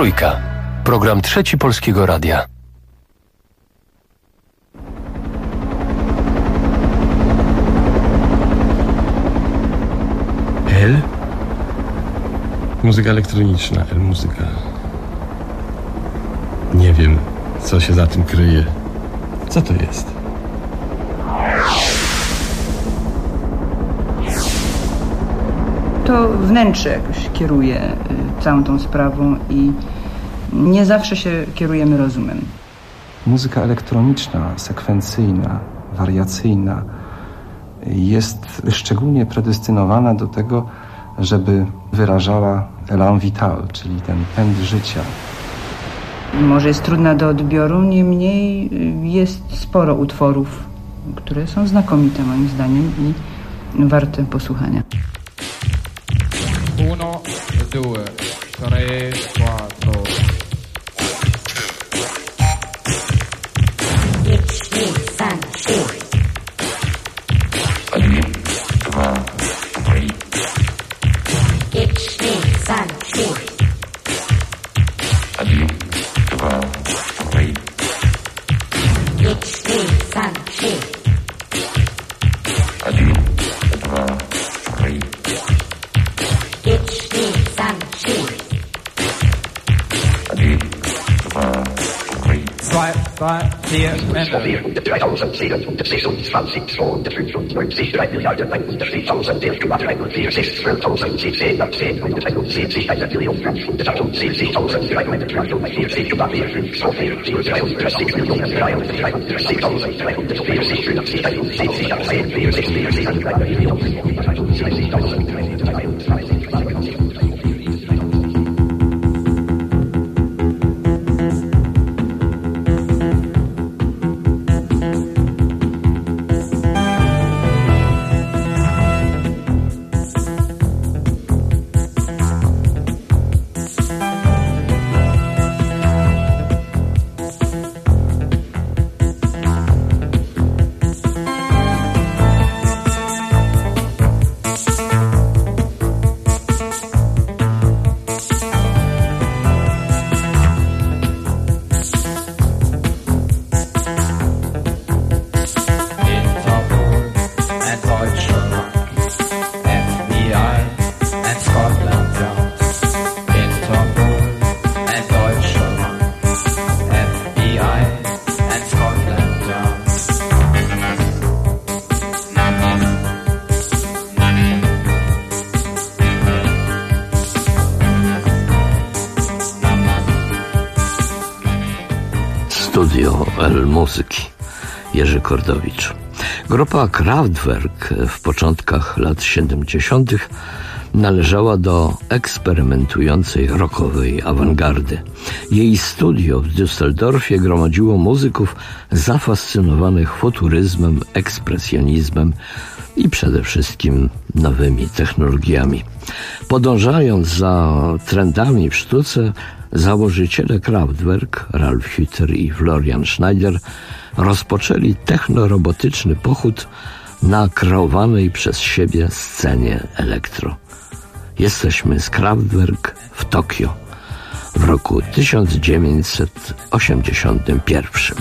Trójka. Program Trzeci Polskiego Radia. L? Muzyka elektroniczna, L-muzyka. Nie wiem, co się za tym kryje. Co to jest? To wnętrze jakoś kieruje całą tą sprawą i nie zawsze się kierujemy rozumem. Muzyka elektroniczna, sekwencyjna, wariacyjna jest szczególnie predestynowana do tego, żeby wyrażała élan vital, czyli ten pęd życia. Może jest trudna do odbioru, niemniej jest sporo utworów, które są znakomite moim zdaniem i warte posłuchania. 1, 2, 3, 4. Studio L-muzyki, Jerzy Kordowicz. Grupa Kraftwerk w początkach lat 70. należała do eksperymentującej rockowej awangardy. Jej studio w Düsseldorfie gromadziło muzyków zafascynowanych futuryzmem, ekspresjonizmem i przede wszystkim nowymi technologiami. Podążając za trendami w sztuce, założyciele Kraftwerk, Ralf Hütter i Florian Schneider, rozpoczęli technorobotyczny pochód na kreowanej przez siebie scenie elektro. Jesteśmy z Kraftwerk w Tokio w roku 1981.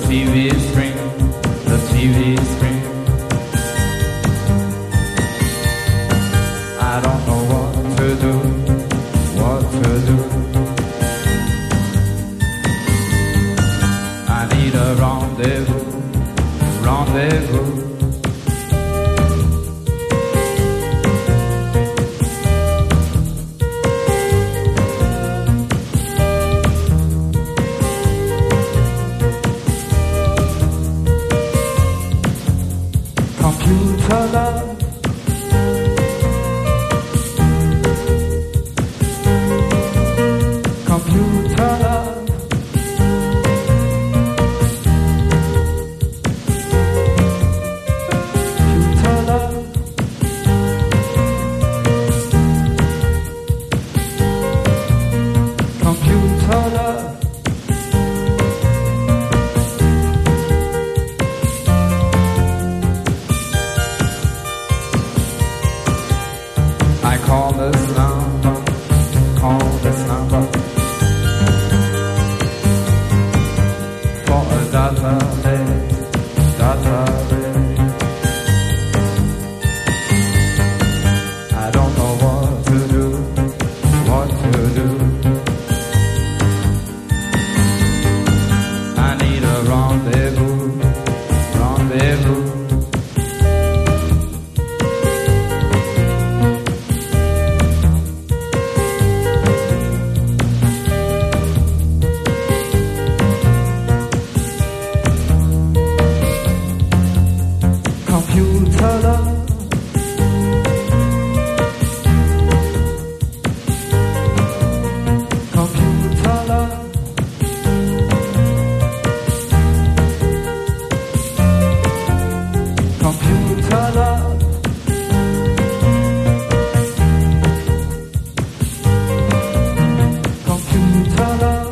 TV screen, the TV screen. I don't know what to do, what to do. I need a rendezvous, rendezvous. Computer love, computer love, computer love, computer love. I call this number, call this number for a database, database. I don't know what to do, what to do. I need a rendezvous, rendezvous. Computer love, computer love, computer love, computer love.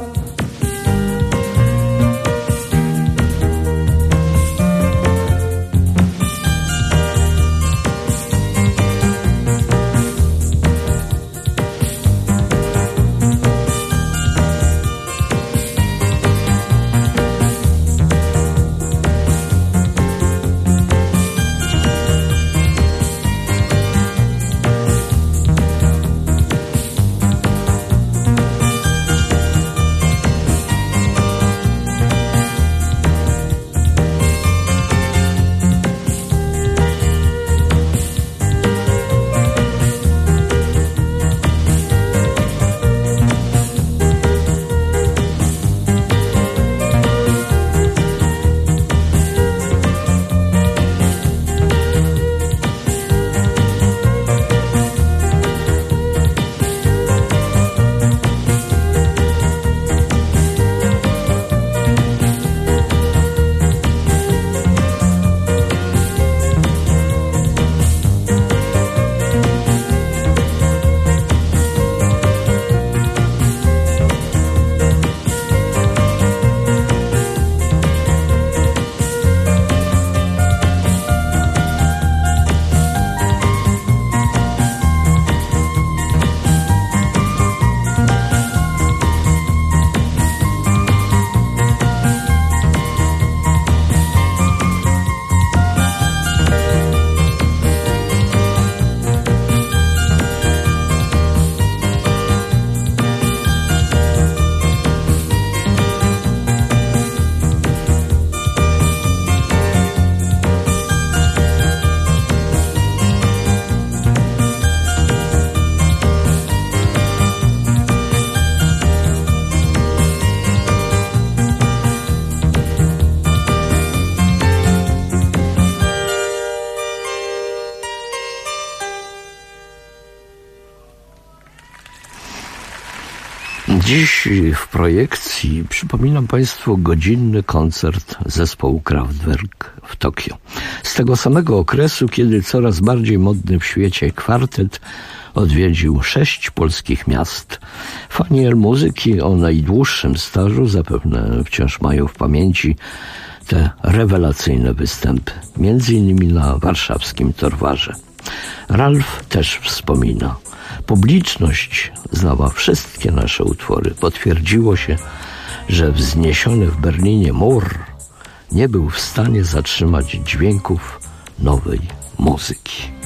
Dziś w projekcji przypominam Państwu godzinny koncert zespołu Kraftwerk w Tokio. Z tego samego okresu, kiedy coraz bardziej modny w świecie kwartet odwiedził 6 polskich miast. Fani muzyki o najdłuższym stażu zapewne wciąż mają w pamięci te rewelacyjne występy, między innymi na warszawskim Torwarze. Ralf też wspomina. Publiczność znała wszystkie nasze utwory. Potwierdziło się, że wzniesiony w Berlinie mur nie był w stanie zatrzymać dźwięków nowej muzyki.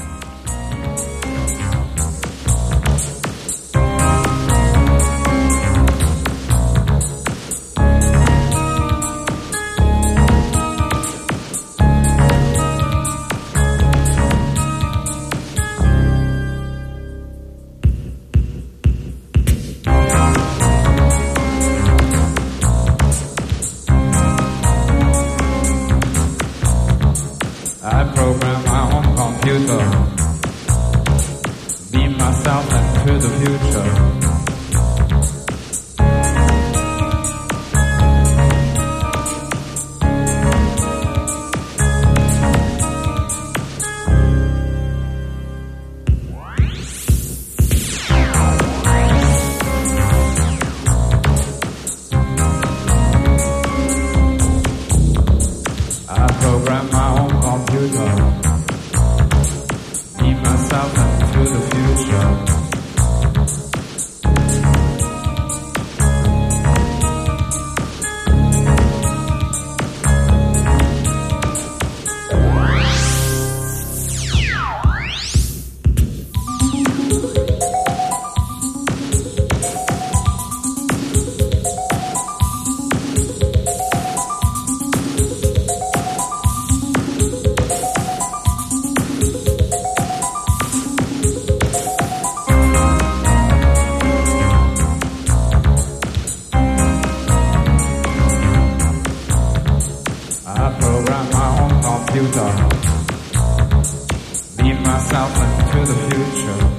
I program my own computer, beam myself into the future. I program my own computer, beam myself into the future. I program my own computer, beam myself into the future.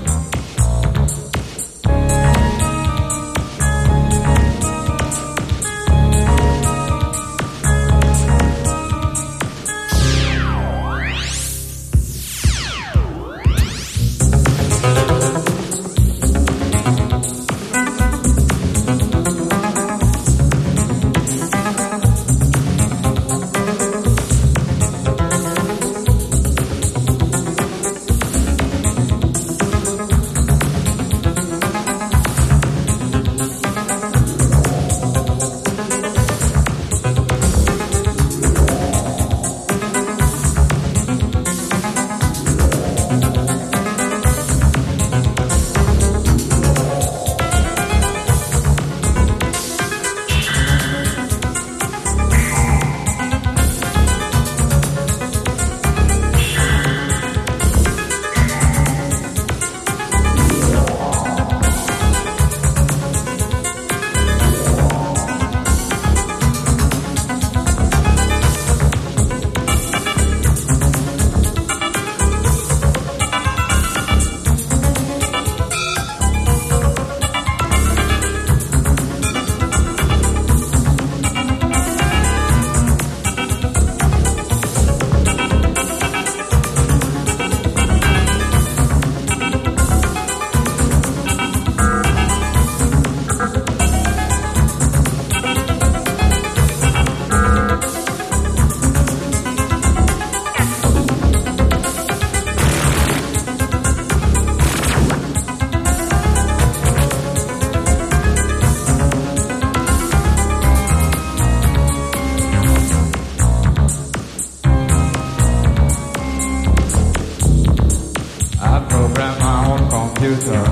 Computer,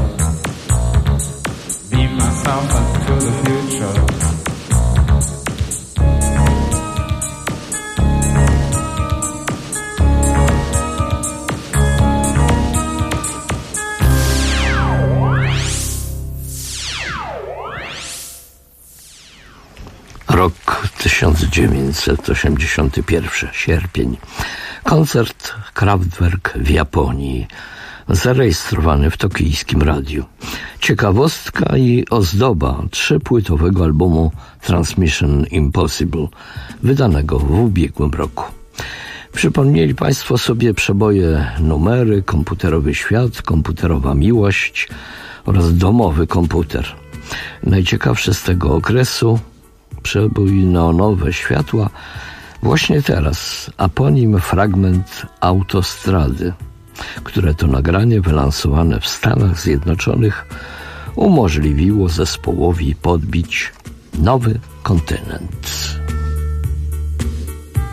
beam myself into the future. Rok 1981, sierpień. Koncert Kraftwerk w Japonii, zarejestrowany w tokijskim radiu. Ciekawostka i ozdoba 3-płytowego albumu Transmission Impossible, wydanego w ubiegłym roku. Przypomnieli Państwo sobie przeboje Numery, Komputerowy świat, Komputerowa miłość oraz Domowy komputer. Najciekawsze z tego okresu przebój Neonowe światła. Właśnie teraz aponim fragment Autostrady, które to nagranie wylansowane w Stanach Zjednoczonych umożliwiło zespołowi podbić nowy kontynent.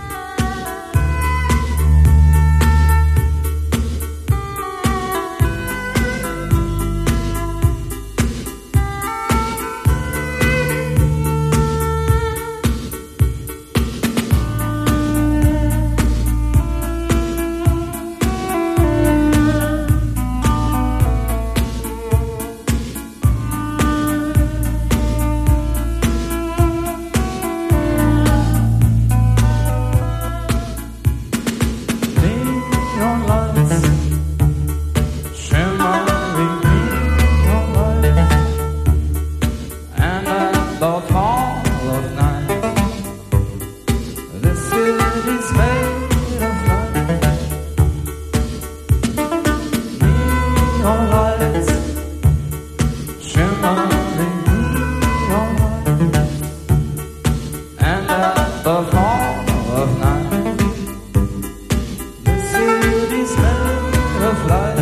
city's made of light. Neon lights, shimmering neon lights. And at the fall of night, the city's made of light.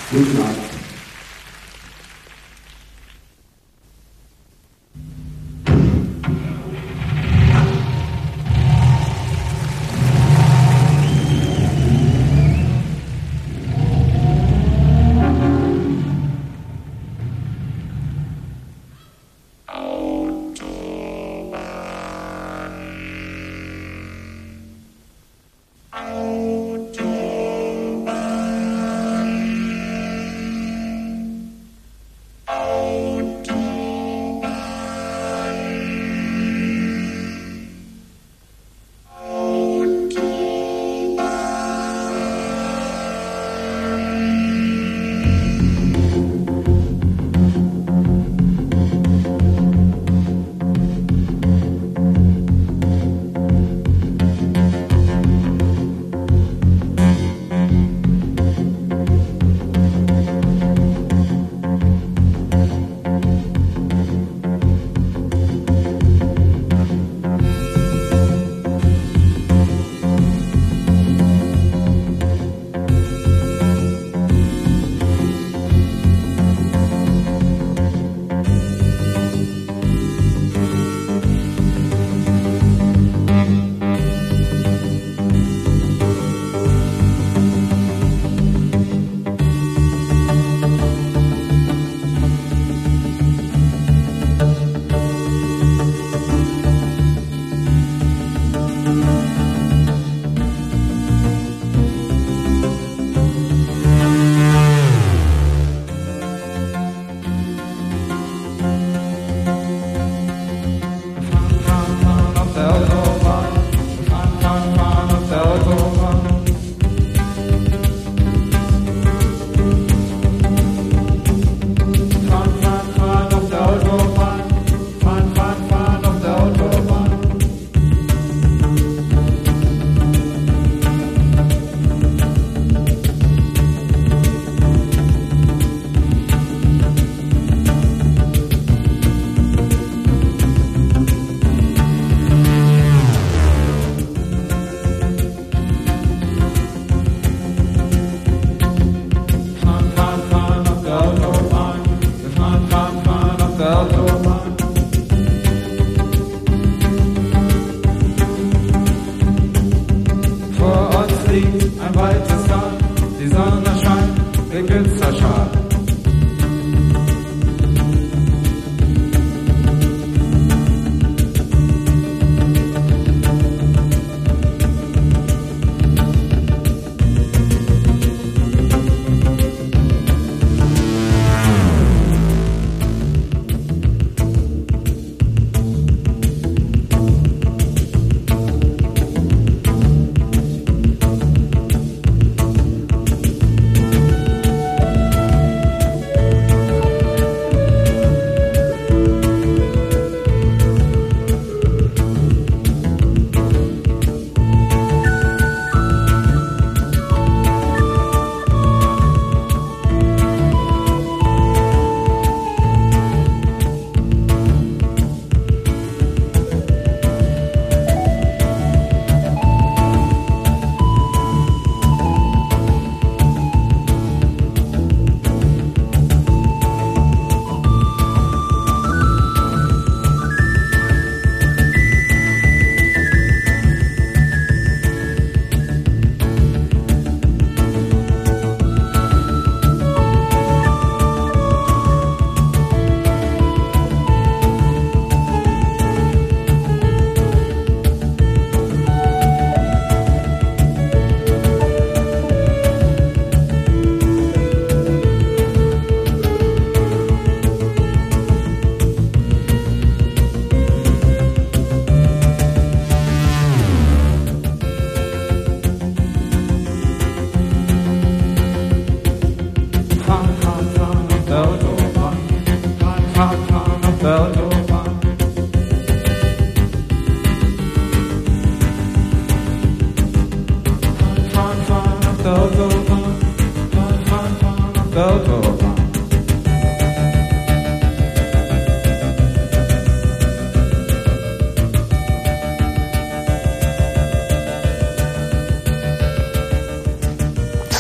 Good night.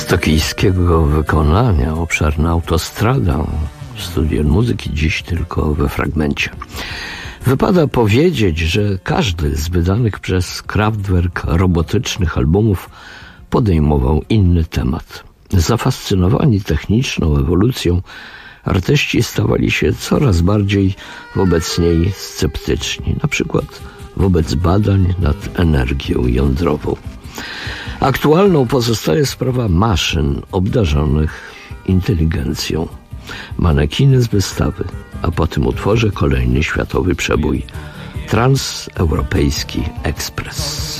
tokijskiego wykonania obszerna autostrada. Studio muzyki dziś tylko we fragmencie. Wypada powiedzieć, że każdy z wydanych przez Kraftwerk robotycznych albumów podejmował inny temat. Zafascynowani techniczną ewolucją, artyści stawali się coraz bardziej wobec niej sceptyczni, na przykład wobec badań nad energią jądrową. Aktualną pozostaje sprawa maszyn obdarzonych inteligencją. Manekiny z wystawy, a po tym utworze kolejny światowy przebój. Transeuropejski Ekspres.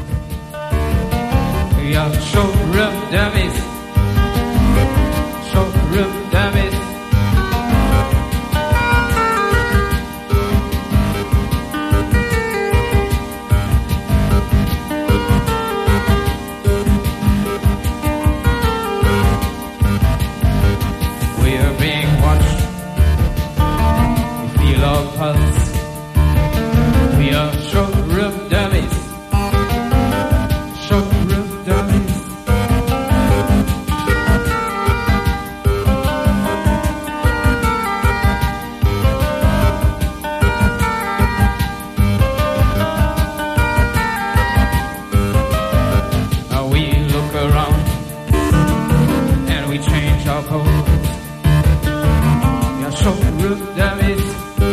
We are showroom dummies. Showroom dummies. We look around and we change our pose. We are showroom dummies.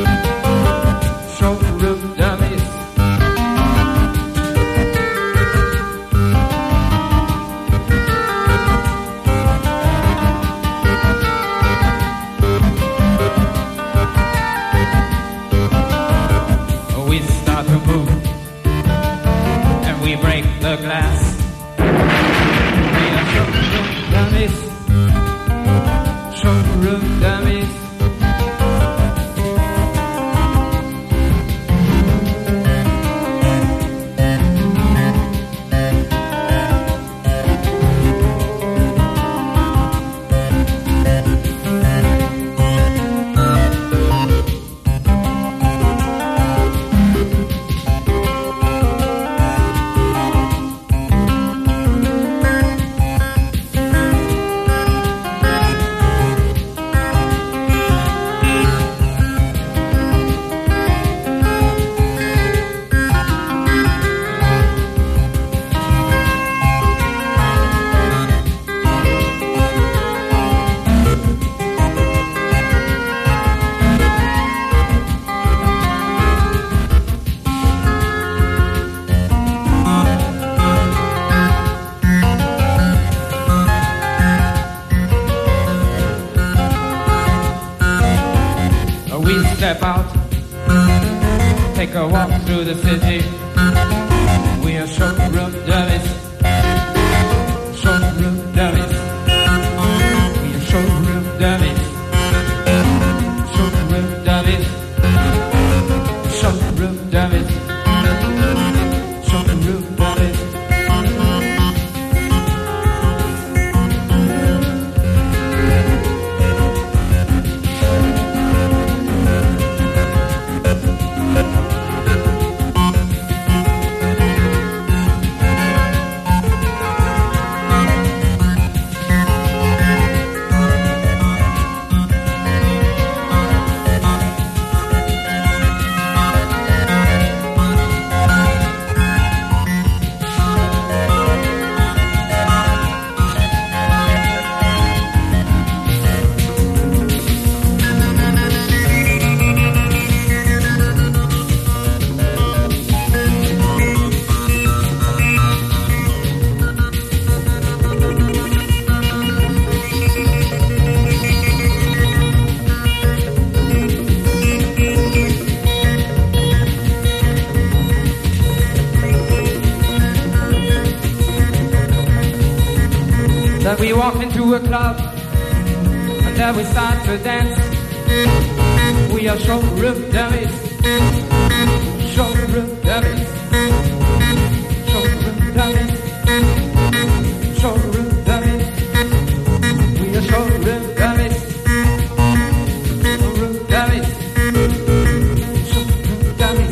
Step out, take a walk through the city. We are showroom dummies. Showroom dummies. We are showroom dummies. Showroom dummies. Showroom dummies. Showroom dummies. That we walk into a club and then we start to dance. We are showroom dummies. Showroom dummies. Showroom dummies. Showroom dummies. We are showroom dummies. Showroom dummies. Showroom dummies.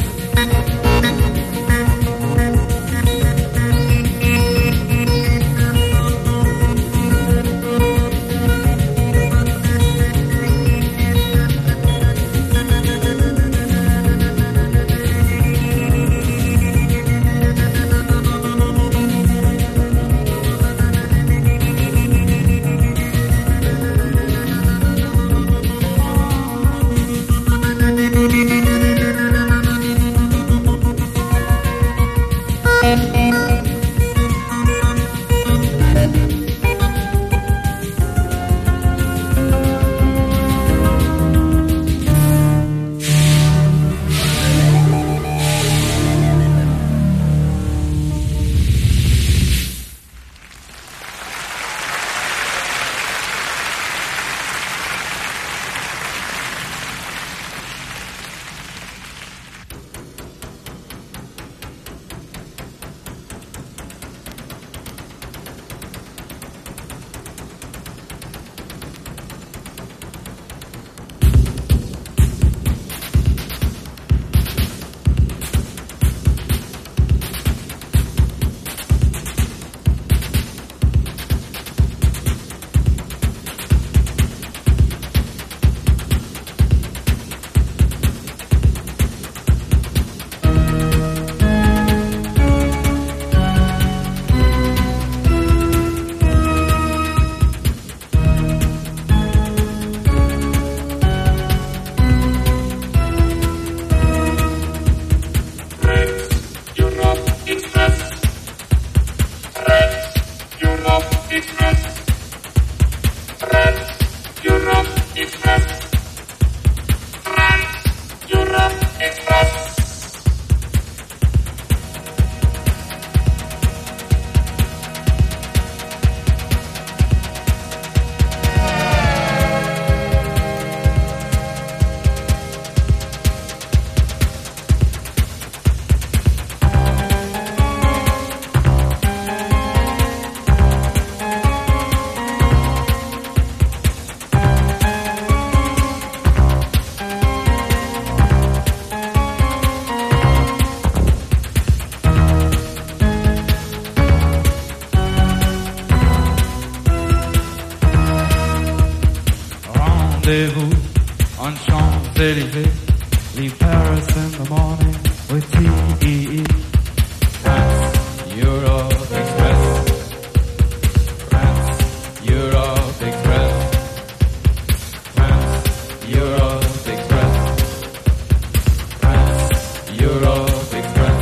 Rendezvous on Champs-Élysées, leave Paris in the morning with TEE. France, Europe Express. France, Europe Express. France, Europe Express. France, Europe Express.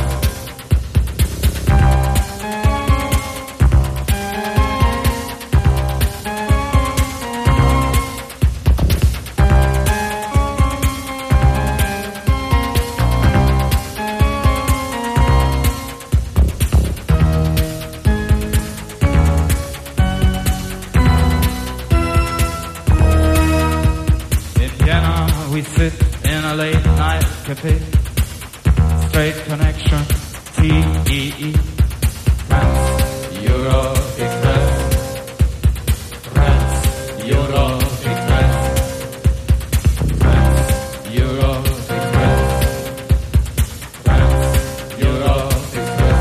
We sit in a late night cafe, straight connection, TEE. France, Europe Express. France, Europe Express. France, Europe Express. France, Europe Express.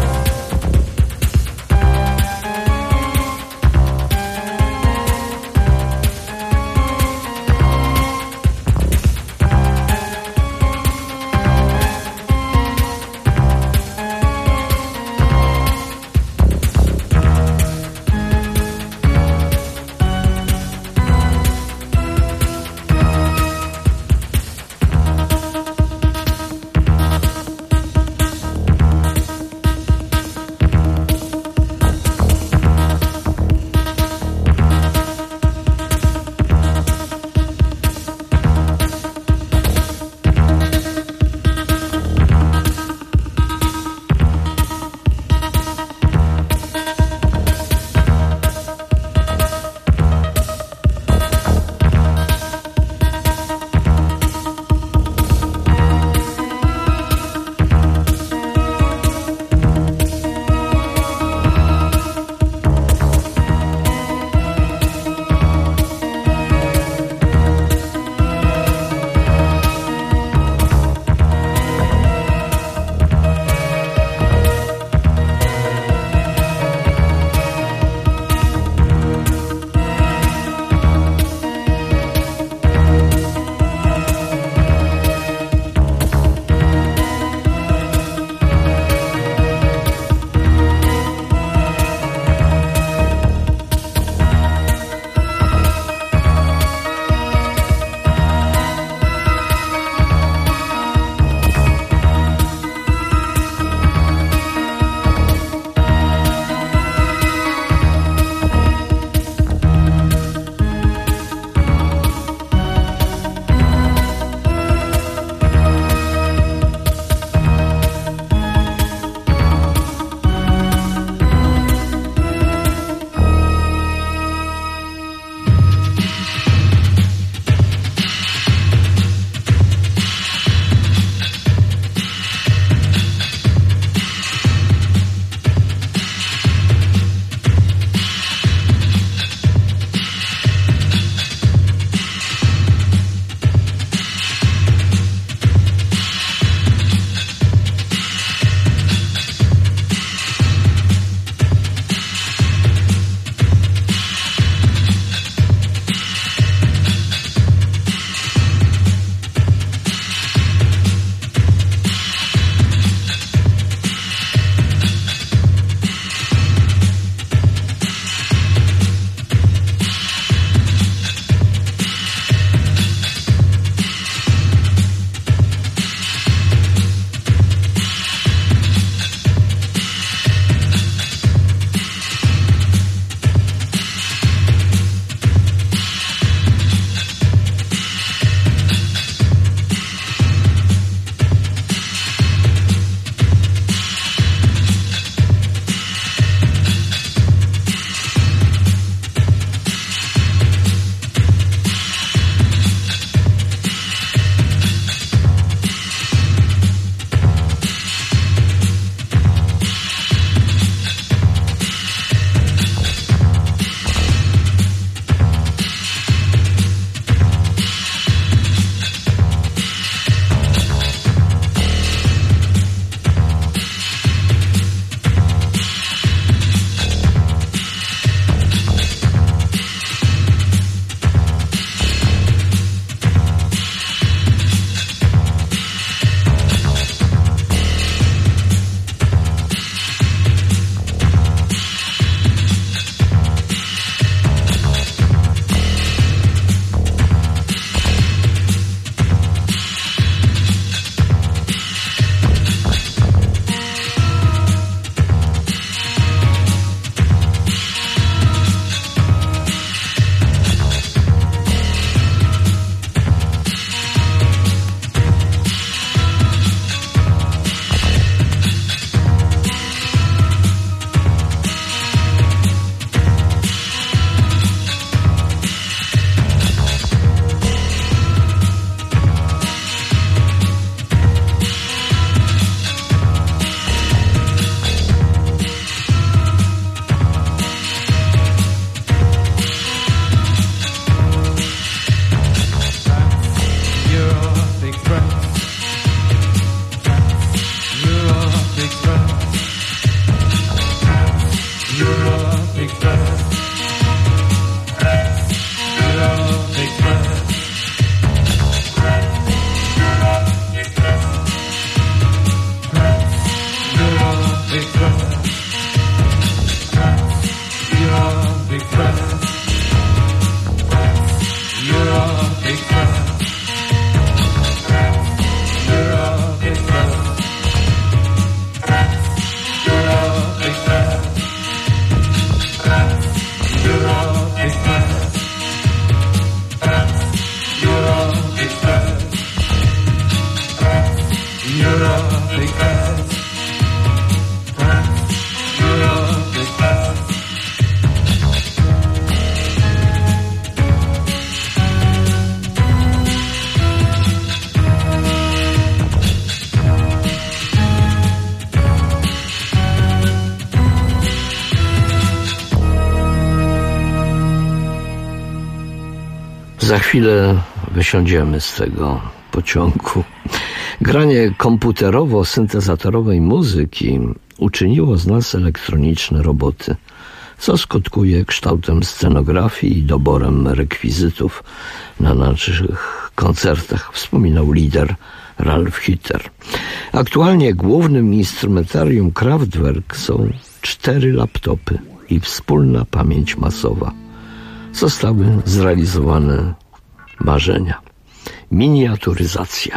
Za chwilę wysiądziemy z tego pociągu. Granie komputerowo-syntezatorowej muzyki uczyniło z nas elektroniczne roboty, co skutkuje kształtem scenografii i doborem rekwizytów na naszych koncertach, wspominał lider Ralf Hütter. Aktualnie głównym instrumentarium Kraftwerk są 4 laptopy i wspólna pamięć masowa. Zostały zrealizowane marzenia. Miniaturyzacja.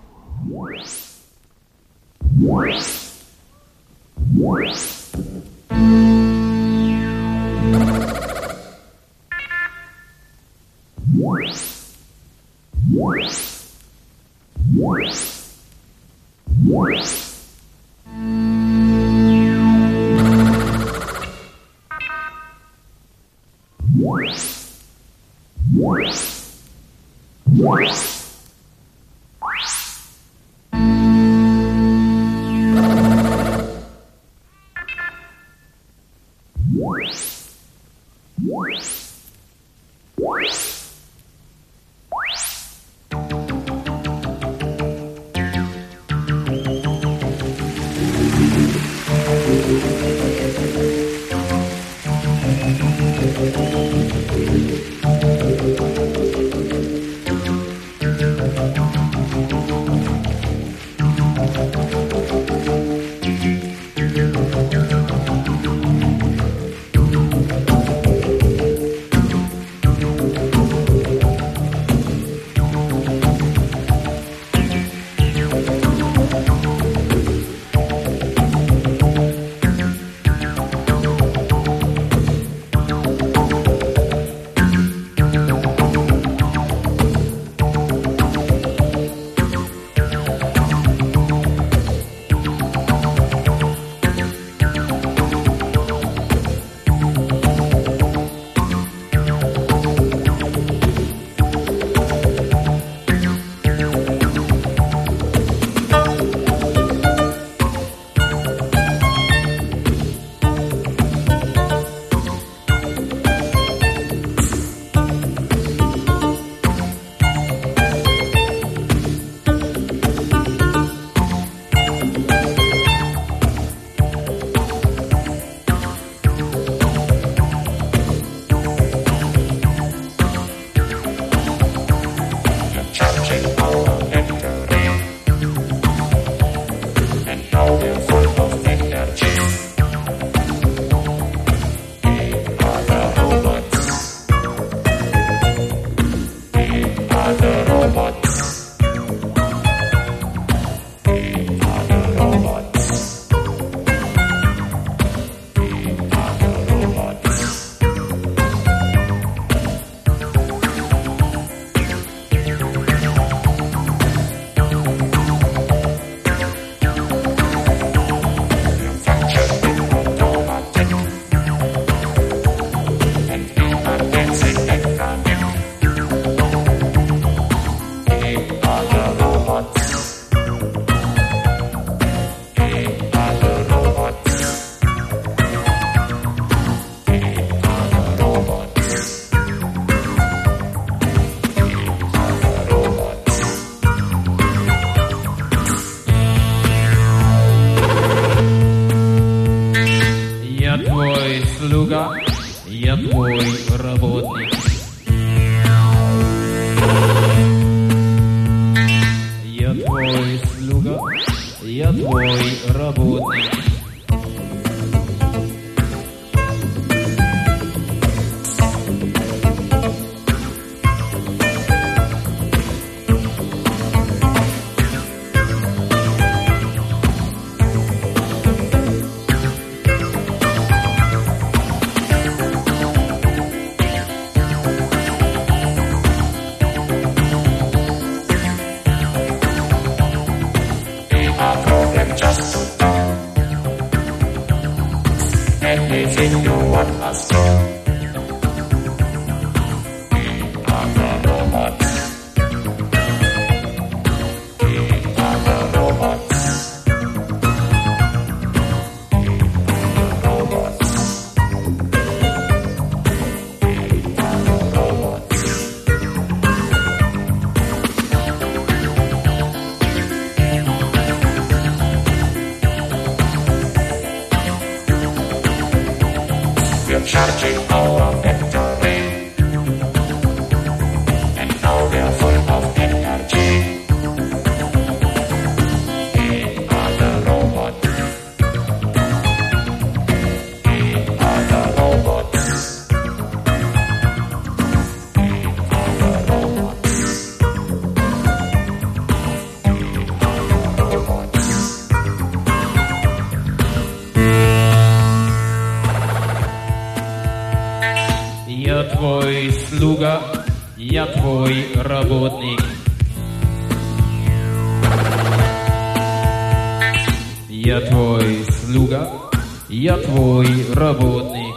Я твой работник. Я твой слуга, я твой работник. charging our victory. And now we're full of energy. We are the robots. We are the robots. We are the robots. Я твой слуга, я твой работник. Я твой слуга, я твой работник.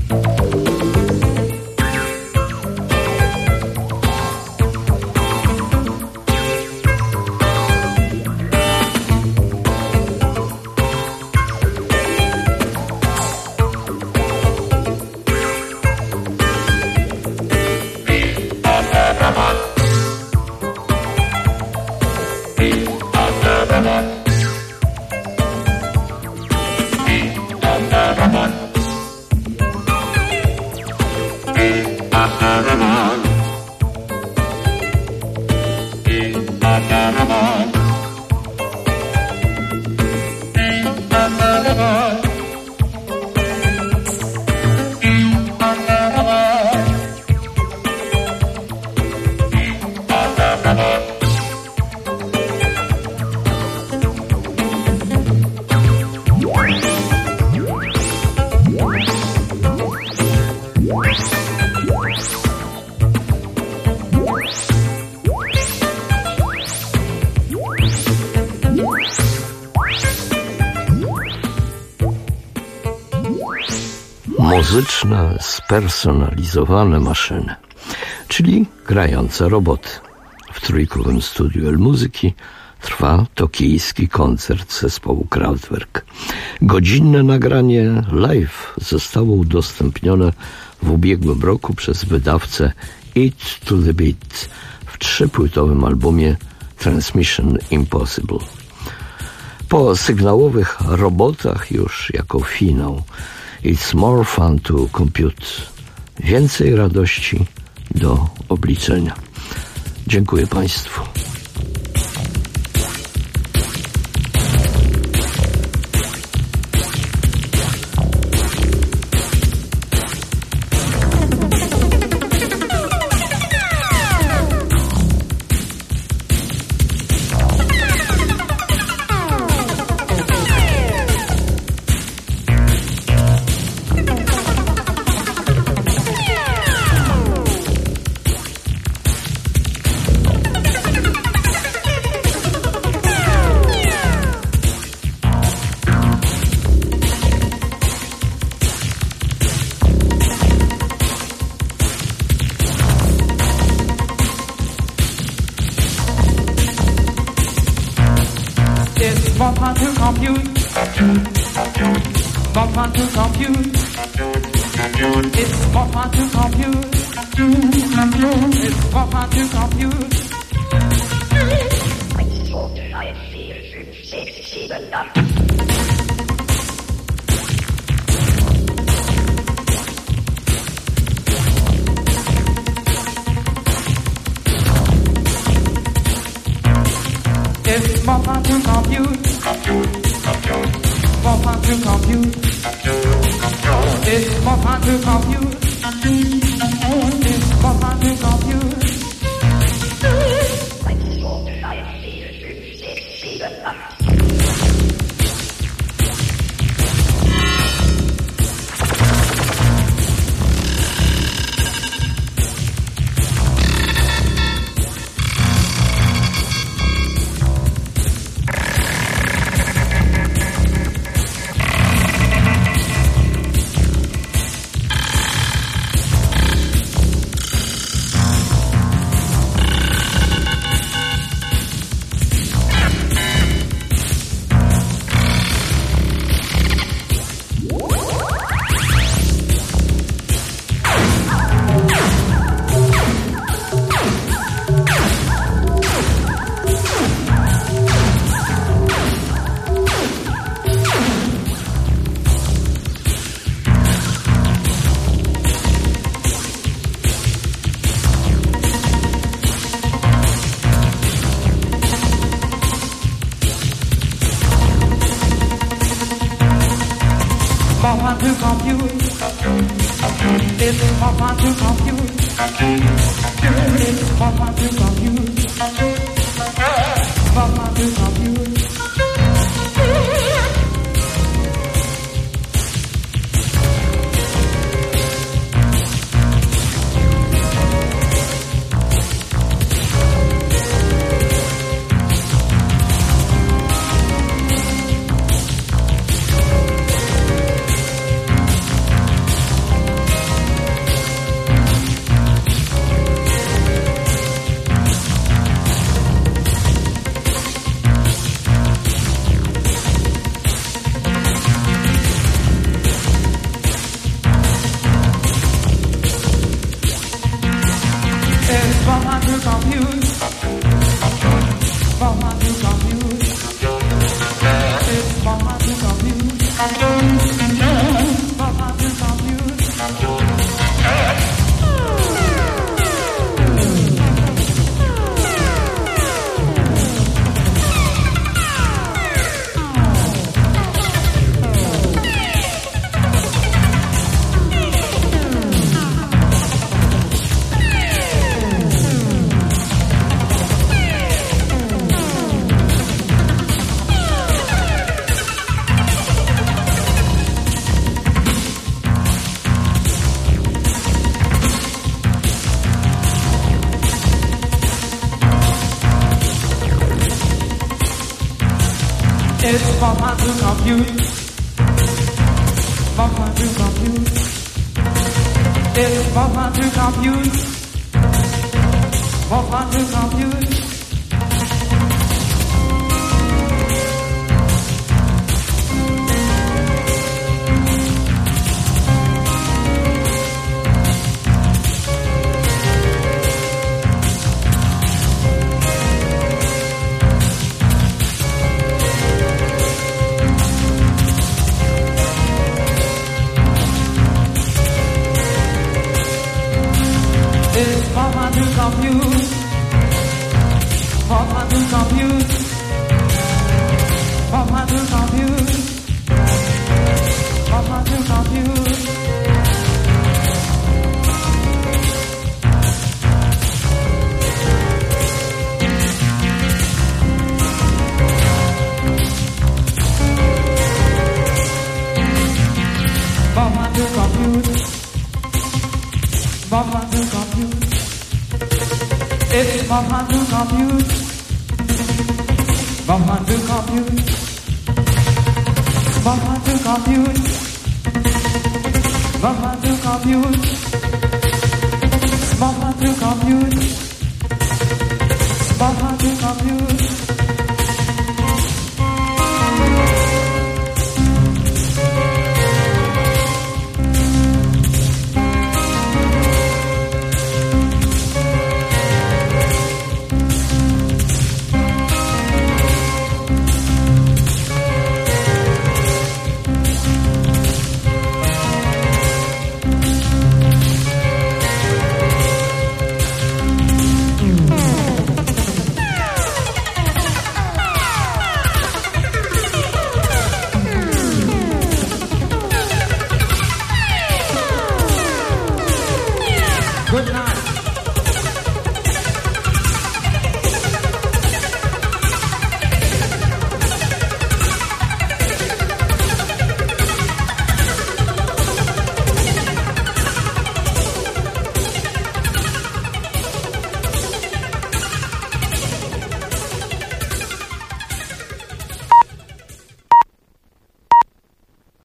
Muzyczne, spersonalizowane maszyny, czyli grające roboty. W trójkowym studiu Elmuzyki trwa tokijski koncert zespołu Kraftwerk. Godzinne nagranie live zostało udostępnione w ubiegłym roku przez wydawcę Eat to the Beat w 3-płytowym albumie Transmission Impossible. Po sygnałowych robotach już jako finał It's more fun to compute. Więcej radości do obliczenia. Dziękuję Państwu. More fun to compute. More fun to compute. It's more fun to compute. It's more fun to compute. It's more fun to compute. More fun to compute. It's more fun to compute. It's more fun to compute. compute. It's more fun to compute. It's more fun to compute. More fun to compute. It's for fun to compute. For fun to compute. It's for fun to compute. For fun to compute. For fun to compute. For fun to compute. For fun to compute. For fun to compute. For fun to compute. For fun to compute. It's for fun to compute. For fun to compute. For fun to compute. For fun to compute. For fun to compute. For fun to compute.